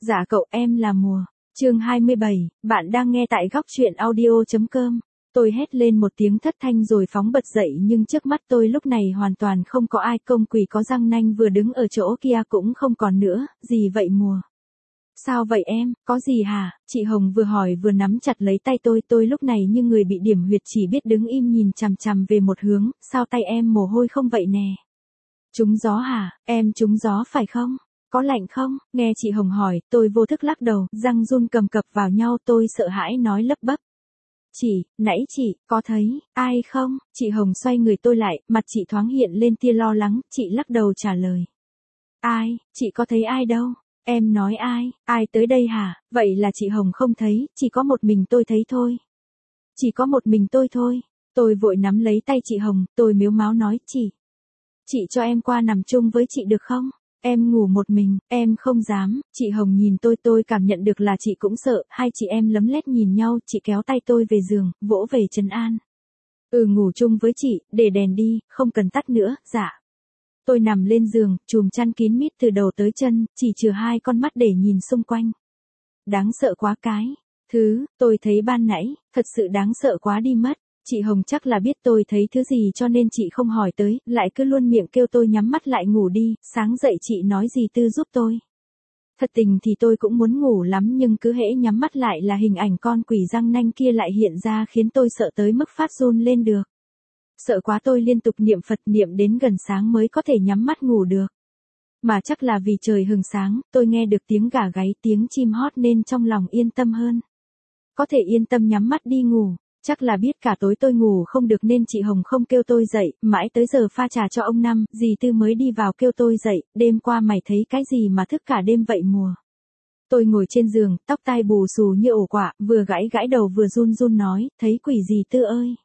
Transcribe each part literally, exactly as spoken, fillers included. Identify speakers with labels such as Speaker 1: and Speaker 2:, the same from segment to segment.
Speaker 1: Dạ cậu, em là Mùa. Chương hai mươi bảy, bạn đang nghe tại góc truyện audio chấm com. Tôi hét lên một tiếng thất thanh rồi phóng bật dậy, nhưng trước mắt tôi lúc này hoàn toàn không có ai. Công quỷ có răng nanh vừa đứng ở chỗ kia cũng không còn nữa. Gì vậy Mùa? Sao vậy em, có gì hả? Chị Hồng vừa hỏi vừa nắm chặt lấy tay tôi. Tôi lúc này như người bị điểm huyệt, chỉ biết đứng im nhìn chằm chằm về một hướng. Sao tay em mồ hôi không vậy nè? Trúng gió hả? Em trúng gió phải không? Có lạnh không? Nghe chị Hồng hỏi, tôi vô thức lắc đầu, răng run cầm cập vào nhau. Tôi sợ hãi nói lấp bấp. Chị, nãy chị, có thấy, ai không? Chị Hồng xoay người tôi lại, mặt chị thoáng hiện lên tia lo lắng. Chị lắc đầu trả lời. Ai, chị có thấy ai đâu? Em nói ai, ai tới đây hả? Vậy là chị Hồng không thấy, chỉ có một mình tôi thấy thôi. Chỉ có một mình tôi thôi. Tôi vội nắm lấy tay chị Hồng, tôi mếu máo nói, chị. Chị cho em qua nằm chung với chị được không? Em ngủ một mình, em không dám. Chị Hồng nhìn tôi, tôi cảm nhận được là chị cũng sợ. Hai chị em lấm lét nhìn nhau, chị kéo tay tôi về giường, vỗ về trấn an. Ừ, ngủ chung với chị, để đèn đi, không cần tắt nữa. Dạ. Tôi nằm lên giường, chùm chăn kín mít từ đầu tới chân, chỉ chừa hai con mắt để nhìn xung quanh. Đáng sợ quá cái. Thứ, tôi thấy ban nãy, thật sự đáng sợ quá đi mất. Chị Hồng chắc là biết tôi thấy thứ gì cho nên chị không hỏi tới, lại cứ luôn miệng kêu tôi nhắm mắt lại ngủ đi. Sáng dậy chị nói dì Tư giúp tôi. Thật tình thì tôi cũng muốn ngủ lắm, nhưng cứ hễ nhắm mắt lại là hình ảnh con quỷ răng nanh kia lại hiện ra, khiến tôi sợ tới mức phát run lên được. Sợ quá tôi liên tục niệm Phật, niệm đến gần sáng mới có thể nhắm mắt ngủ được. Mà chắc là vì trời hừng sáng, tôi nghe được tiếng gà gáy, tiếng chim hót nên trong lòng yên tâm hơn. Có thể yên tâm nhắm mắt đi ngủ. Chắc là biết cả tối tôi ngủ không được nên chị Hồng không kêu tôi dậy, mãi tới giờ pha trà cho ông Năm, dì Tư mới đi vào kêu tôi dậy. Đêm qua mày thấy cái gì mà thức cả đêm vậy Mùa? Tôi ngồi trên giường, tóc tai bù xù như ổ quả, vừa gãi gãi đầu vừa run run nói, thấy quỷ dì Tư ơi.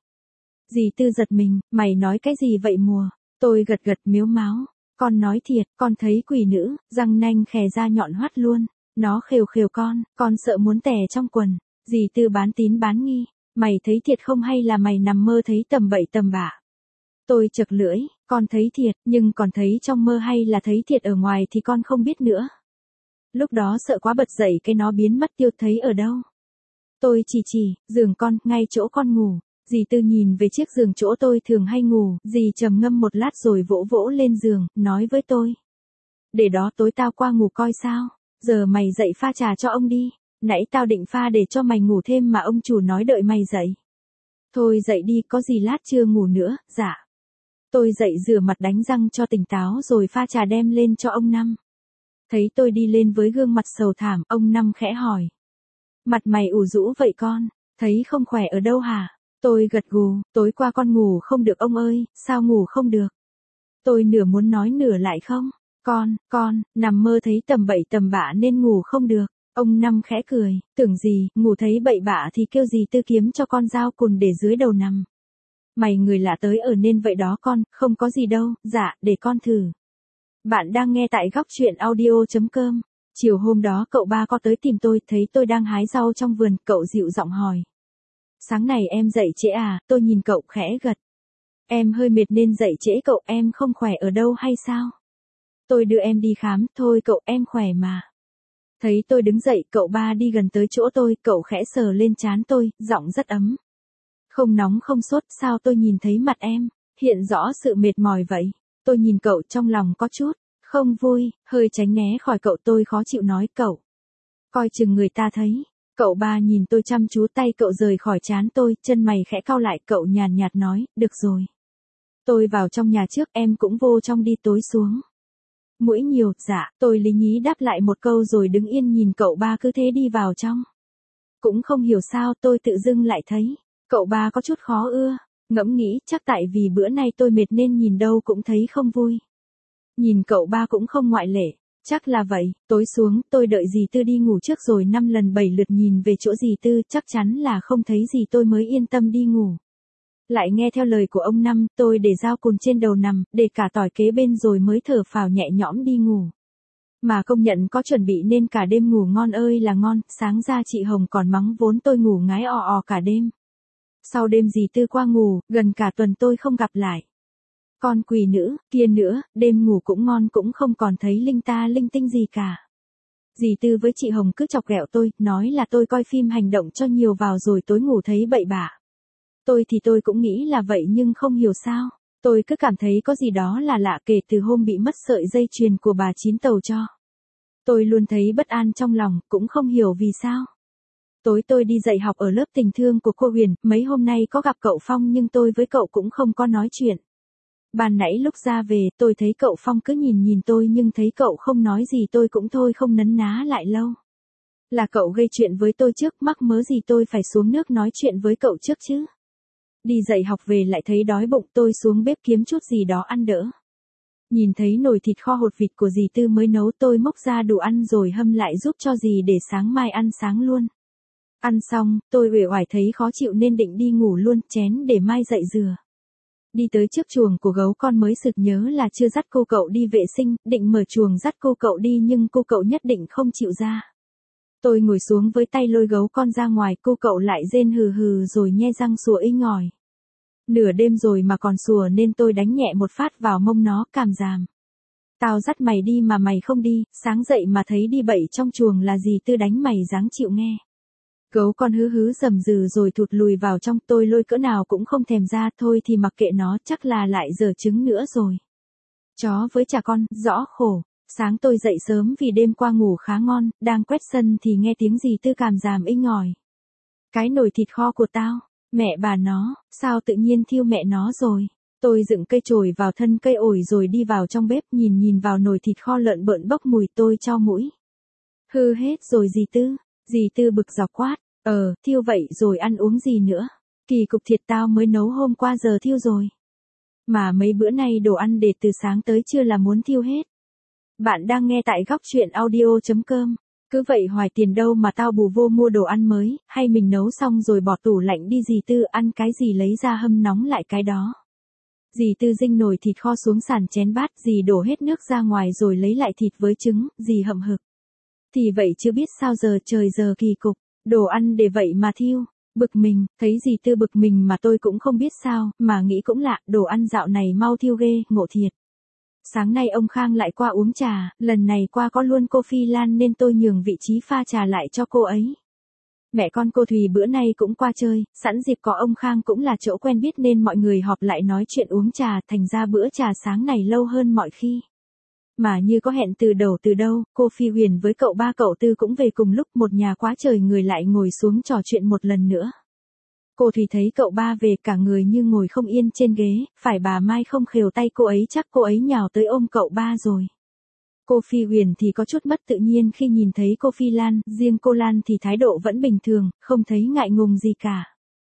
Speaker 1: Dì Tư giật mình, mày nói cái gì vậy Mùa? Tôi gật gật miếu máo. Con nói thiệt, con thấy quỷ nữ, răng nanh khè ra nhọn hoắt luôn. Nó khều khều con, con sợ muốn tè trong quần. Dì Tư bán tín bán nghi. Mày thấy thiệt không hay là mày nằm mơ thấy tầm bậy tầm bạ? Tôi chật lưỡi, con thấy thiệt, nhưng còn thấy trong mơ hay là thấy thiệt ở ngoài thì con không biết nữa. Lúc đó sợ quá bật dậy cái nó biến mất tiêu, thấy ở đâu? Tôi chỉ chỉ, giường con, ngay chỗ con ngủ. Dì Tư nhìn về chiếc giường chỗ tôi thường hay ngủ, dì trầm ngâm một lát rồi vỗ vỗ lên giường, nói với tôi. Để đó tối tao qua ngủ coi sao, giờ mày dậy pha trà cho ông đi. Nãy tao định pha để cho mày ngủ thêm mà ông chủ nói đợi mày dậy. Thôi dậy đi, có gì lát chưa ngủ nữa. Dạ. Tôi dậy rửa mặt đánh răng cho tỉnh táo rồi pha trà đem lên cho ông Năm. Thấy tôi đi lên với gương mặt sầu thảm, ông Năm khẽ hỏi. Mặt mày ủ rũ vậy con, thấy không khỏe ở đâu hả? Tôi gật gù, tối qua con ngủ không được ông ơi. Sao ngủ không được? Tôi nửa muốn nói nửa lại không. Con, con, nằm mơ thấy tầm bậy tầm bạ nên ngủ không được. Ông Năm khẽ cười, tưởng gì, ngủ thấy bậy bạ thì kêu dì Tư kiếm cho con dao cùn để dưới đầu nằm. Mày người lạ tới ở nên vậy đó con, không có gì đâu. Dạ, để con thử. Bạn đang nghe tại góc truyện audio chấm com. Chiều hôm đó cậu ba có tới tìm tôi, thấy tôi đang hái rau trong vườn, cậu dịu giọng hỏi. Sáng này em dậy trễ à? Tôi nhìn cậu khẽ gật. Em hơi mệt nên dậy trễ cậu, em không khỏe ở đâu hay sao? Tôi đưa em đi khám, thôi cậu, em khỏe mà. Thấy tôi đứng dậy, cậu ba đi gần tới chỗ tôi, cậu khẽ sờ lên trán tôi, giọng rất ấm. Không nóng không sốt, sao tôi nhìn thấy mặt em, hiện rõ sự mệt mỏi vậy? Tôi nhìn cậu trong lòng có chút, không vui, hơi tránh né khỏi cậu. Tôi khó chịu nói cậu. Coi chừng người ta thấy. Cậu ba nhìn tôi chăm chú, tay cậu rời khỏi trán tôi, chân mày khẽ cau lại, cậu nhàn nhạt nói, được rồi. Tôi vào trong nhà trước, em cũng vô trong đi, tối xuống. Mũi nhiều, dạ, tôi lý nhí đáp lại một câu rồi đứng yên nhìn cậu ba cứ thế đi vào trong. Cũng không hiểu sao tôi tự dưng lại thấy, cậu ba có chút khó ưa, ngẫm nghĩ chắc tại vì bữa nay tôi mệt nên nhìn đâu cũng thấy không vui. Nhìn cậu ba cũng không ngoại lệ, chắc là vậy. Tối xuống, tôi đợi dì Tư đi ngủ trước rồi năm lần bảy lượt nhìn về chỗ dì Tư, chắc chắn là không thấy gì tôi mới yên tâm đi ngủ. Lại nghe theo lời của ông Năm, tôi để dao cùn trên đầu nằm, để cả tỏi kế bên rồi mới thở phào nhẹ nhõm đi ngủ. Mà công nhận có chuẩn bị nên cả đêm ngủ ngon ơi là ngon, sáng ra chị Hồng còn mắng vốn tôi ngủ ngái ò ò cả đêm. Sau đêm dì Tư qua ngủ, gần cả tuần tôi không gặp lại. Con quỷ nữ, kia nữa, đêm ngủ cũng ngon cũng không còn thấy linh ta linh tinh gì cả. Dì Tư với chị Hồng cứ chọc ghẹo tôi, nói là tôi coi phim hành động cho nhiều vào rồi tối ngủ thấy bậy bạ. Tôi thì tôi cũng nghĩ là vậy nhưng không hiểu sao. Tôi cứ cảm thấy có gì đó là lạ kể từ hôm bị mất sợi dây chuyền của bà Chín Tàu cho. Tôi luôn thấy bất an trong lòng, cũng không hiểu vì sao. Tối tôi đi dạy học ở lớp tình thương của cô Huyền, mấy hôm nay có gặp cậu Phong nhưng tôi với cậu cũng không có nói chuyện. Ban nãy lúc ra về, tôi thấy cậu Phong cứ nhìn nhìn tôi nhưng thấy cậu không nói gì tôi cũng thôi không nấn ná lại lâu. Là cậu gây chuyện với tôi trước, mắc mớ gì tôi phải xuống nước nói chuyện với cậu trước chứ. Đi dạy học về lại thấy đói bụng, tôi xuống bếp kiếm chút gì đó ăn đỡ. Nhìn thấy nồi thịt kho hột vịt của dì Tư mới nấu, tôi móc ra đồ ăn rồi hâm lại giúp cho dì để sáng mai ăn sáng luôn. Ăn xong, tôi uể oải thấy khó chịu nên định đi ngủ luôn, chén để mai dậy rửa. Đi tới trước chuồng của gấu con mới sực nhớ là chưa dắt cô cậu đi vệ sinh, định mở chuồng dắt cô cậu đi nhưng cô cậu nhất định không chịu ra. Tôi ngồi xuống với tay lôi gấu con ra ngoài, cô cậu lại rên hừ hừ rồi nhe răng sủa inh ỏi. Nửa đêm rồi mà còn sủa nên tôi đánh nhẹ một phát vào mông nó, càm ràm. Tao dắt mày đi mà mày không đi, sáng dậy mà thấy đi bậy trong chuồng là dì Tư đánh mày dáng chịu nghe. Gấu con hứ hứ rầm rừ rồi thụt lùi vào trong, tôi lôi cỡ nào cũng không thèm ra, thôi thì mặc kệ nó, chắc là lại giở trứng nữa rồi. Chó với chả con, rõ khổ. Sáng tôi dậy sớm vì đêm qua ngủ khá ngon, đang quét sân thì nghe tiếng dì Tư càm ràm inh ỏi. Cái nồi thịt kho của tao, mẹ bà nó, sao tự nhiên thiêu mẹ nó rồi. Tôi dựng cây chổi vào thân cây ổi rồi đi vào trong bếp nhìn nhìn vào nồi thịt kho lợn bợn bốc mùi, tôi cho mũi. Hư hết rồi dì Tư. Dì Tư bực dọc quát, ờ, thiêu vậy rồi ăn uống gì nữa. Kỳ cục thiệt, tao mới nấu hôm qua giờ thiêu rồi. Mà mấy bữa nay đồ ăn để từ sáng tới trưa là muốn thiêu hết. Bạn đang nghe tại góc truyện audio chấm com. Cứ vậy hoài tiền đâu mà tao bù vô mua đồ ăn mới, hay mình nấu xong rồi bỏ tủ lạnh đi dì Tư, ăn cái gì lấy ra hâm nóng lại cái đó. Dì Tư dinh nồi thịt kho xuống sàn chén bát, dì đổ hết nước ra ngoài rồi lấy lại thịt với trứng, dì hậm hực. Thì vậy chứ biết sao giờ, trời giờ kỳ cục, đồ ăn để vậy mà thiêu. Bực mình, thấy dì Tư bực mình mà tôi cũng không biết sao, mà nghĩ cũng lạ, đồ ăn dạo này mau thiêu ghê, ngộ thiệt. Sáng nay ông Khang lại qua uống trà, lần này qua có luôn cô Phi Lan nên tôi nhường vị trí pha trà lại cho cô ấy. Mẹ con cô Thùy bữa nay cũng qua chơi, sẵn dịp có ông Khang cũng là chỗ quen biết nên mọi người họp lại nói chuyện uống trà, thành ra bữa trà sáng này lâu hơn mọi khi. Mà như có hẹn từ đầu từ đâu, cô Phi Huyền với cậu ba cậu Tư cũng về cùng lúc, một nhà quá trời người lại ngồi xuống trò chuyện một lần nữa. Cô Thùy thấy cậu ba về cả người như ngồi không yên trên ghế, phải bà Mai không khều tay cô ấy chắc cô ấy nhào tới ôm cậu ba rồi. Cô Phi Huyền thì có chút mất tự nhiên khi nhìn thấy cô Phi Lan, riêng cô Lan thì thái độ vẫn bình thường, không thấy ngại ngùng gì cả.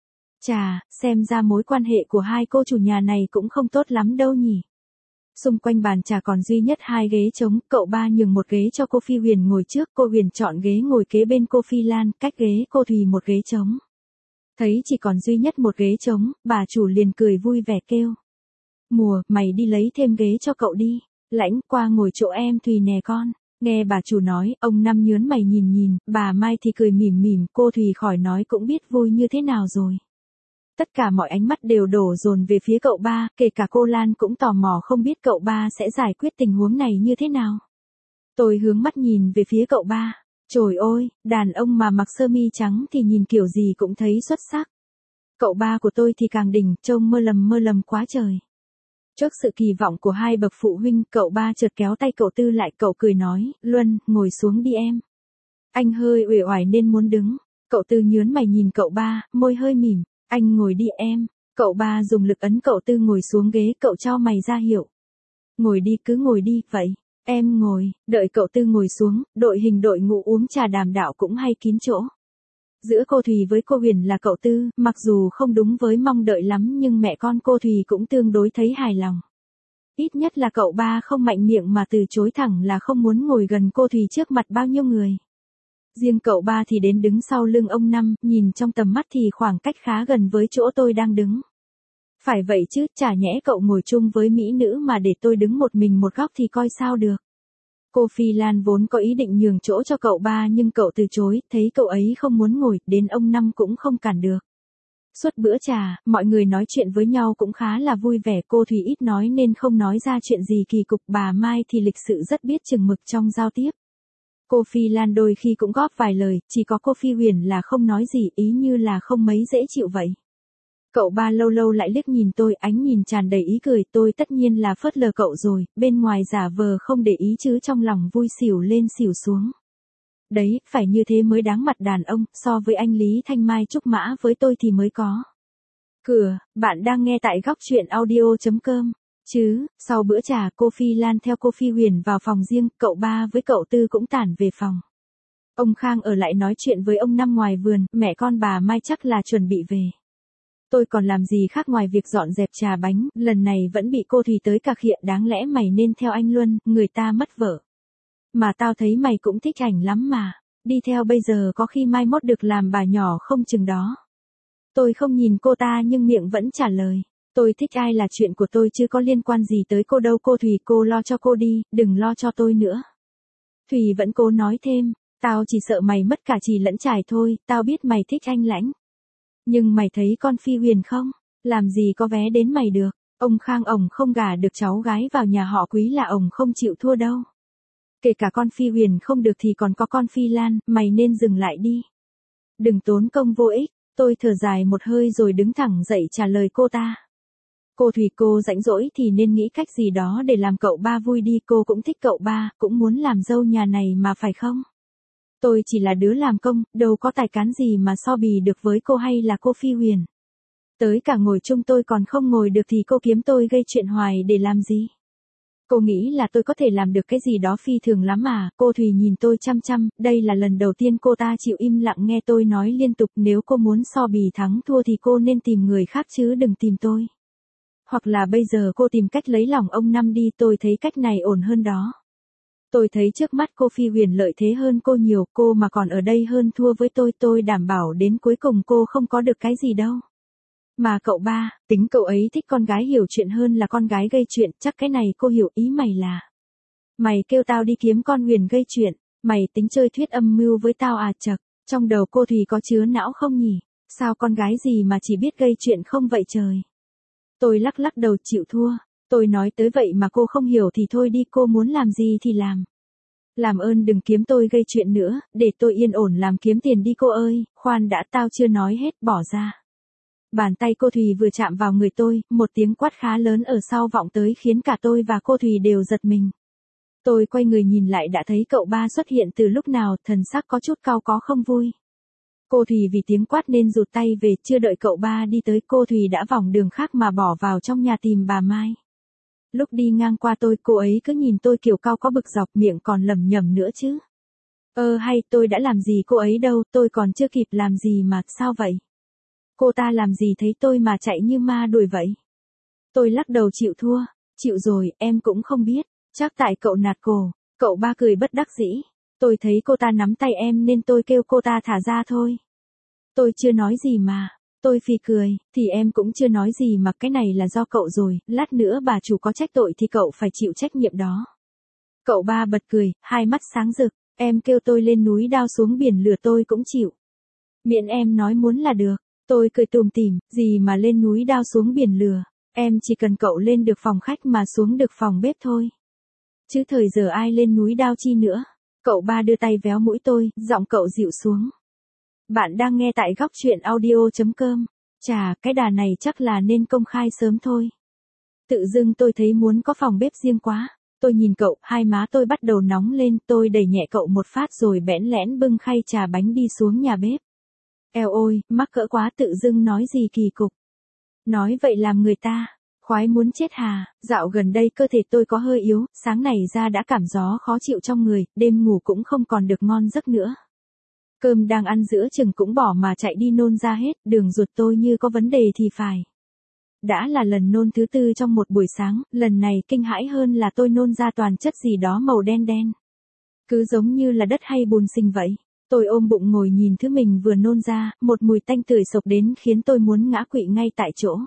Speaker 1: Chà, xem ra mối quan hệ của hai cô chủ nhà này cũng không tốt lắm đâu nhỉ. Xung quanh bàn trà còn duy nhất hai ghế trống, cậu ba nhường một ghế cho cô Phi Huyền ngồi trước, cô Huyền chọn ghế ngồi kế bên cô Phi Lan, cách ghế cô Thùy một ghế trống. Thấy chỉ còn duy nhất một ghế trống, bà chủ liền cười vui vẻ kêu. Mùa, mày đi lấy thêm ghế cho cậu đi. Lãnh, qua ngồi chỗ em Thùy nè con. Nghe bà chủ nói, ông Năm nhớn mày nhìn nhìn, bà Mai thì cười mỉm mỉm, cô Thùy khỏi nói cũng biết vui như thế nào rồi. Tất cả mọi ánh mắt đều đổ dồn về phía cậu ba, kể cả cô Lan cũng tò mò không biết cậu ba sẽ giải quyết tình huống này như thế nào. Tôi hướng mắt nhìn về phía cậu ba. Trời ơi, đàn ông mà mặc sơ mi trắng thì nhìn kiểu gì cũng thấy xuất sắc. Cậu ba của tôi thì càng đỉnh, trông mơ lầm mơ lầm quá trời. Trước sự kỳ vọng của hai bậc phụ huynh, cậu ba chợt kéo tay cậu Tư lại, cậu cười nói, Luân, ngồi xuống đi em. Anh hơi uể oải nên muốn đứng. Cậu Tư nhớn mày nhìn cậu ba, môi hơi mỉm, anh ngồi đi em. Cậu ba dùng lực ấn cậu Tư ngồi xuống ghế, cậu cho mày ra hiệu. Ngồi đi, cứ ngồi đi, vậy. Em ngồi, đợi cậu Tư ngồi xuống, đội hình đội ngũ uống trà đàm đạo cũng hay kín chỗ. Giữa cô Thùy với cô Huyền là cậu Tư, mặc dù không đúng với mong đợi lắm nhưng mẹ con cô Thùy cũng tương đối thấy hài lòng. Ít nhất là cậu ba không mạnh miệng mà từ chối thẳng là không muốn ngồi gần cô Thùy trước mặt bao nhiêu người. Riêng cậu ba thì đến đứng sau lưng ông Năm, nhìn trong tầm mắt thì khoảng cách khá gần với chỗ tôi đang đứng. Phải vậy chứ, chả nhẽ cậu ngồi chung với mỹ nữ mà để tôi đứng một mình một góc thì coi sao được. Cô Phi Lan vốn có ý định nhường chỗ cho cậu ba nhưng cậu từ chối, thấy cậu ấy không muốn ngồi, đến ông Năm cũng không cản được. Suốt bữa trà, mọi người nói chuyện với nhau cũng khá là vui vẻ, cô Thùy ít nói nên không nói ra chuyện gì kỳ cục, bà Mai thì lịch sự rất biết chừng mực trong giao tiếp. Cô Phi Lan đôi khi cũng góp vài lời, chỉ có cô Phi Huyền là không nói gì, ý như là không mấy dễ chịu vậy. Cậu ba lâu lâu lại liếc nhìn tôi, ánh nhìn tràn đầy ý cười, tôi tất nhiên là phớt lờ cậu rồi, bên ngoài giả vờ không để ý chứ trong lòng vui xỉu lên xỉu xuống. Đấy, phải như thế mới đáng mặt đàn ông, so với anh Lý Thanh Mai Trúc Mã với tôi thì mới có. Cửa, bạn đang nghe tại góc chuyện audio chấm com. Chứ, sau bữa trà cô Phi Lan theo cô Phi Huyền vào phòng riêng, cậu ba với cậu Tư cũng tản về phòng. Ông Khang ở lại nói chuyện với ông Năm ngoài vườn, mẹ con bà Mai chắc là chuẩn bị về. Tôi còn làm gì khác ngoài việc dọn dẹp trà bánh, lần này vẫn bị cô Thùy tới cà khịa, đáng lẽ mày nên theo anh Luân, người ta mất vợ. Mà tao thấy mày cũng thích ảnh lắm mà, đi theo bây giờ có khi mai mốt được làm bà nhỏ không chừng đó. Tôi không nhìn cô ta nhưng miệng vẫn trả lời. Tôi thích ai là chuyện của tôi chứ có liên quan gì tới cô đâu, cô Thùy cô lo cho cô đi, đừng lo cho tôi nữa. Thùy vẫn cố nói thêm, tao chỉ sợ mày mất cả chì lẫn chải thôi, tao biết mày thích anh Lãnh. Nhưng mày thấy con Phi Huyền không? Làm gì có vé đến mày được, ông Khang ổng không gả được cháu gái vào nhà họ Quý là ổng không chịu thua đâu. Kể cả con Phi Huyền không được thì còn có con Phi Lan, mày nên dừng lại đi. Đừng tốn công vô ích, tôi thở dài một hơi rồi đứng thẳng dậy trả lời cô ta. Cô Thùy cô rảnh rỗi thì nên nghĩ cách gì đó để làm cậu ba vui đi, cô cũng thích cậu ba, cũng muốn làm dâu nhà này mà phải không? Tôi chỉ là đứa làm công, đâu có tài cán gì mà so bì được với cô hay là cô Phi Huyền. Tới cả ngồi chung tôi còn không ngồi được thì cô kiếm tôi gây chuyện hoài để làm gì? Cô nghĩ là tôi có thể làm được cái gì đó phi thường lắm à? Cô Thùy nhìn tôi chăm chăm, đây là lần đầu tiên cô ta chịu im lặng nghe tôi nói liên tục, nếu cô muốn so bì thắng thua thì cô nên tìm người khác chứ đừng tìm tôi. Hoặc là bây giờ cô tìm cách lấy lòng ông Năm đi, tôi thấy cách này ổn hơn đó. Tôi thấy trước mắt cô Phi Huyền lợi thế hơn cô nhiều, cô mà còn ở đây hơn thua với tôi, tôi đảm bảo đến cuối cùng cô không có được cái gì đâu. Mà cậu ba, tính cậu ấy thích con gái hiểu chuyện hơn là con gái gây chuyện, chắc cái này cô hiểu ý mày là. Mày kêu tao đi kiếm con Huyền gây chuyện, mày tính chơi thuyết âm mưu với tao à? Chậc, trong đầu cô Thùy có chứa não không nhỉ? Sao con gái gì mà chỉ biết gây chuyện không vậy trời? Tôi lắc lắc đầu chịu thua, tôi nói tới vậy mà cô không hiểu thì thôi đi, cô muốn làm gì thì làm. Làm ơn đừng kiếm tôi gây chuyện nữa, để tôi yên ổn làm kiếm tiền đi cô ơi, khoan đã, tao chưa nói hết, bỏ ra. Bàn tay cô Thùy vừa chạm vào người tôi, một tiếng quát khá lớn ở sau vọng tới khiến cả tôi và cô Thùy đều giật mình. Tôi quay người nhìn lại đã thấy cậu ba xuất hiện từ lúc nào, thần sắc có chút cau có không vui. Cô Thùy vì tiếng quát nên rụt tay về, chưa đợi cậu ba đi tới cô Thùy đã vòng đường khác mà bỏ vào trong nhà tìm bà Mai. Lúc đi ngang qua tôi, cô ấy cứ nhìn tôi kiểu cau có bực dọc, miệng còn lẩm nhẩm nữa chứ. Ơ hay, tôi đã làm gì cô ấy đâu, tôi còn chưa kịp làm gì mà, sao vậy? Cô ta làm gì thấy tôi mà chạy như ma đuổi vậy? Tôi lắc đầu chịu thua, chịu rồi, em cũng không biết, chắc tại cậu nạt cổ, cậu ba cười bất đắc dĩ. Tôi thấy cô ta nắm tay em nên tôi kêu cô ta thả ra thôi. Tôi chưa nói gì mà, tôi phì cười, thì em cũng chưa nói gì mà, cái này là do cậu rồi, lát nữa bà chủ có trách tội thì cậu phải chịu trách nhiệm đó. Cậu ba bật cười, hai mắt sáng rực, em kêu tôi lên núi đao xuống biển lửa tôi cũng chịu. Miễn em nói muốn là được, tôi cười tùm tìm, gì mà lên núi đao xuống biển lửa, em chỉ cần cậu lên được phòng khách mà xuống được phòng bếp thôi. Chứ thời giờ ai lên núi đao chi nữa. Cậu ba đưa tay véo mũi tôi, giọng cậu dịu xuống. Bạn đang nghe tại góc chuyện audio chấm com. Chà, cái đà này chắc là nên công khai sớm thôi. Tự dưng tôi thấy muốn có phòng bếp riêng quá. Tôi nhìn cậu, hai má tôi bắt đầu nóng lên, tôi đẩy nhẹ cậu một phát rồi bẽn lẽn bưng khay trà bánh đi xuống nhà bếp. Eo ôi, mắc cỡ quá, tự dưng nói gì kỳ cục. Nói vậy làm người ta khoái muốn chết hà, dạo gần đây cơ thể tôi có hơi yếu, sáng này ra đã cảm gió khó chịu trong người, đêm ngủ cũng không còn được ngon giấc nữa. Cơm đang ăn giữa chừng cũng bỏ mà chạy đi nôn ra hết, đường ruột tôi như có vấn đề thì phải. Đã là lần nôn thứ tư trong một buổi sáng, lần này kinh hãi hơn là tôi nôn ra toàn chất gì đó màu đen đen. Cứ giống như là đất hay bùn xình vậy. Tôi ôm bụng ngồi nhìn thứ mình vừa nôn ra, một mùi tanh tưởi sộc đến khiến tôi muốn ngã quỵ ngay tại chỗ.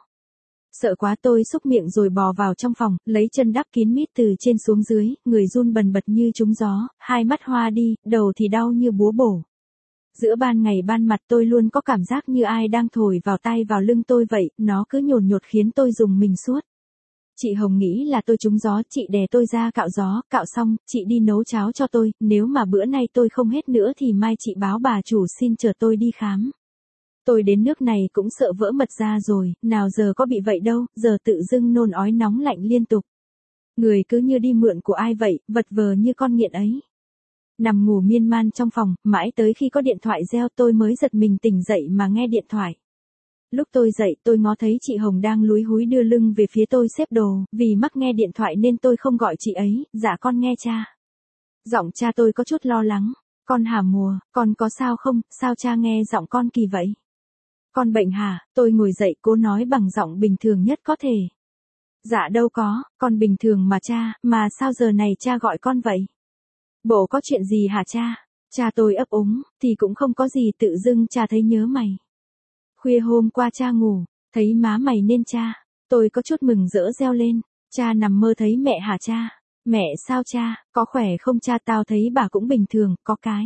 Speaker 1: Sợ quá tôi xúc miệng rồi bò vào trong phòng, lấy chân đắp kín mít từ trên xuống dưới, người run bần bật như trúng gió, hai mắt hoa đi, đầu thì đau như búa bổ. Giữa ban ngày ban mặt tôi luôn có cảm giác như ai đang thổi vào tai vào lưng tôi vậy, nó cứ nhồn nhột khiến tôi rùng mình suốt. Chị Hồng nghĩ là tôi trúng gió, chị đè tôi ra cạo gió, cạo xong, chị đi nấu cháo cho tôi, nếu mà bữa nay tôi không hết nữa thì mai chị báo bà chủ xin chở tôi đi khám. Tôi đến nước này cũng sợ vỡ mật ra rồi, nào giờ có bị vậy đâu, giờ tự dưng nôn ói nóng lạnh liên tục. Người cứ như đi mượn của ai vậy, vật vờ như con nghiện ấy. Nằm ngủ miên man trong phòng, mãi tới khi có điện thoại reo tôi mới giật mình tỉnh dậy mà nghe điện thoại. Lúc tôi dậy tôi ngó thấy chị Hồng đang lúi húi đưa lưng về phía tôi xếp đồ, vì mắc nghe điện thoại nên tôi không gọi chị ấy, dạ con nghe cha. Giọng cha tôi có chút lo lắng, con hả Mùa, con có sao không, sao cha nghe giọng con kỳ vậy? Con bệnh hả? Tôi ngồi dậy cố nói bằng giọng bình thường nhất có thể. Dạ đâu có, con bình thường mà cha, mà sao giờ này cha gọi con vậy? Bộ có chuyện gì hả cha? Cha tôi ấp úng, thì cũng không có gì, tự dưng cha thấy nhớ mày. Khuya hôm qua cha ngủ, thấy má mày nên cha. Tôi có chút mừng rỡ reo lên, cha nằm mơ thấy mẹ hả cha? Mẹ sao cha, có khỏe không cha? Tao thấy bà cũng bình thường, có cái.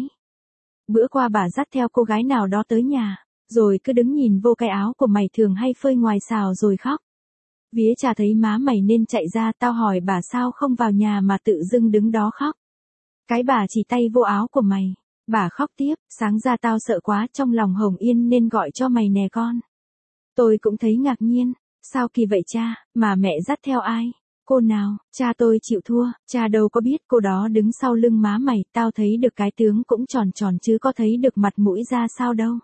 Speaker 1: Bữa qua bà dắt theo cô gái nào đó tới nhà, rồi cứ đứng nhìn vô cái áo của mày thường hay phơi ngoài xào rồi khóc. Vía cha thấy má mày nên chạy ra, tao hỏi bà sao không vào nhà mà tự dưng đứng đó khóc. Cái bà chỉ tay vô áo của mày. Bà khóc tiếp, sáng ra tao sợ quá, trong lòng hồng yên nên gọi cho mày nè con. Tôi cũng thấy ngạc nhiên, sao kỳ vậy cha, mà mẹ dắt theo ai? Cô nào? Cha tôi chịu thua, cha đâu có biết cô đó đứng sau lưng má mày, tao thấy được cái tướng cũng tròn tròn chứ có thấy được mặt mũi ra sao đâu.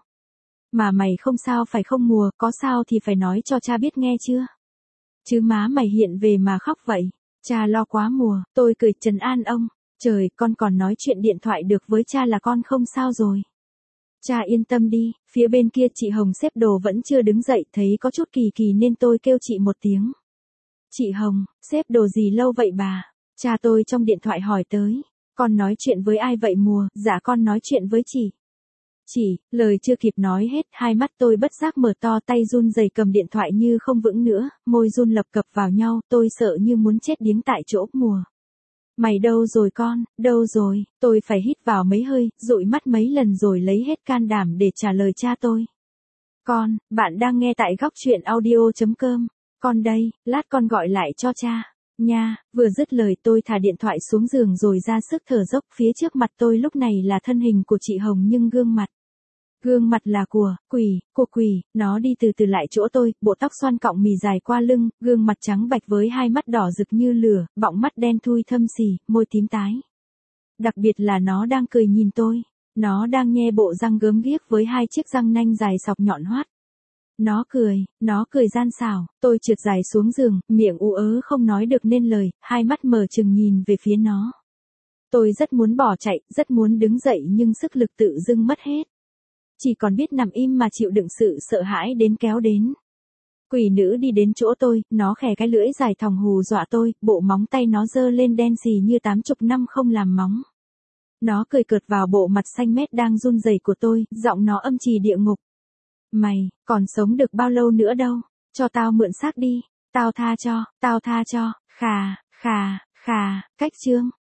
Speaker 1: Mà mày không sao phải không Mùa, có sao thì phải nói cho cha biết nghe chưa? Chứ má mày hiện về mà khóc vậy, cha lo quá Mùa, tôi cười trấn an ông. Trời, con còn nói chuyện điện thoại được với cha là con không sao rồi. Cha yên tâm đi, phía bên kia chị Hồng xếp đồ vẫn chưa đứng dậy, thấy có chút kỳ kỳ nên tôi kêu chị một tiếng. Chị Hồng, xếp đồ gì lâu vậy bà? Cha tôi trong điện thoại hỏi tới. Con nói chuyện với ai vậy Mùa? Dạ con nói chuyện với chị. Chị, lời chưa kịp nói hết, hai mắt tôi bất giác mở to, tay run rẩy cầm điện thoại như không vững nữa, môi run lập cập vào nhau, tôi sợ như muốn chết điếng tại chỗ. Mùa. Mày đâu rồi con, đâu rồi? Tôi phải hít vào mấy hơi, dụi mắt mấy lần rồi lấy hết can đảm để trả lời cha tôi. Con, bạn đang nghe tại góc truyện audio chấm com. Con đây, lát con gọi lại cho cha. Nha, vừa dứt lời tôi thả điện thoại xuống giường rồi ra sức thở dốc. Phía trước mặt tôi lúc này là thân hình của chị Hồng nhưng gương mặt. Gương mặt là của, quỷ, của quỷ, nó đi từ từ lại chỗ tôi, bộ tóc xoăn cọng mì dài qua lưng, gương mặt trắng bạch với hai mắt đỏ rực như lửa, bọng mắt đen thui thâm xì, môi tím tái. Đặc biệt là nó đang cười nhìn tôi, nó đang nhe bộ răng gớm ghiếc với hai chiếc răng nanh dài sọc nhọn hoắt. Nó cười, nó cười gian xảo, tôi trượt dài xuống giường, miệng ú ớ không nói được nên lời, hai mắt mở trừng nhìn về phía nó. Tôi rất muốn bỏ chạy, rất muốn đứng dậy nhưng sức lực tự dưng mất hết. Chỉ còn biết nằm im mà chịu đựng sự sợ hãi đến kéo đến. Quỷ nữ đi đến chỗ tôi, nó khè cái lưỡi dài thòng hù dọa tôi, bộ móng tay nó dơ lên đen xì như tám chục năm không làm móng. Nó cười cợt vào bộ mặt xanh mét đang run rẩy của tôi, giọng nó âm trì địa ngục. Mày, còn sống được bao lâu nữa đâu, cho tao mượn xác đi, tao tha cho, tao tha cho, khà, khà, khà, cách chương.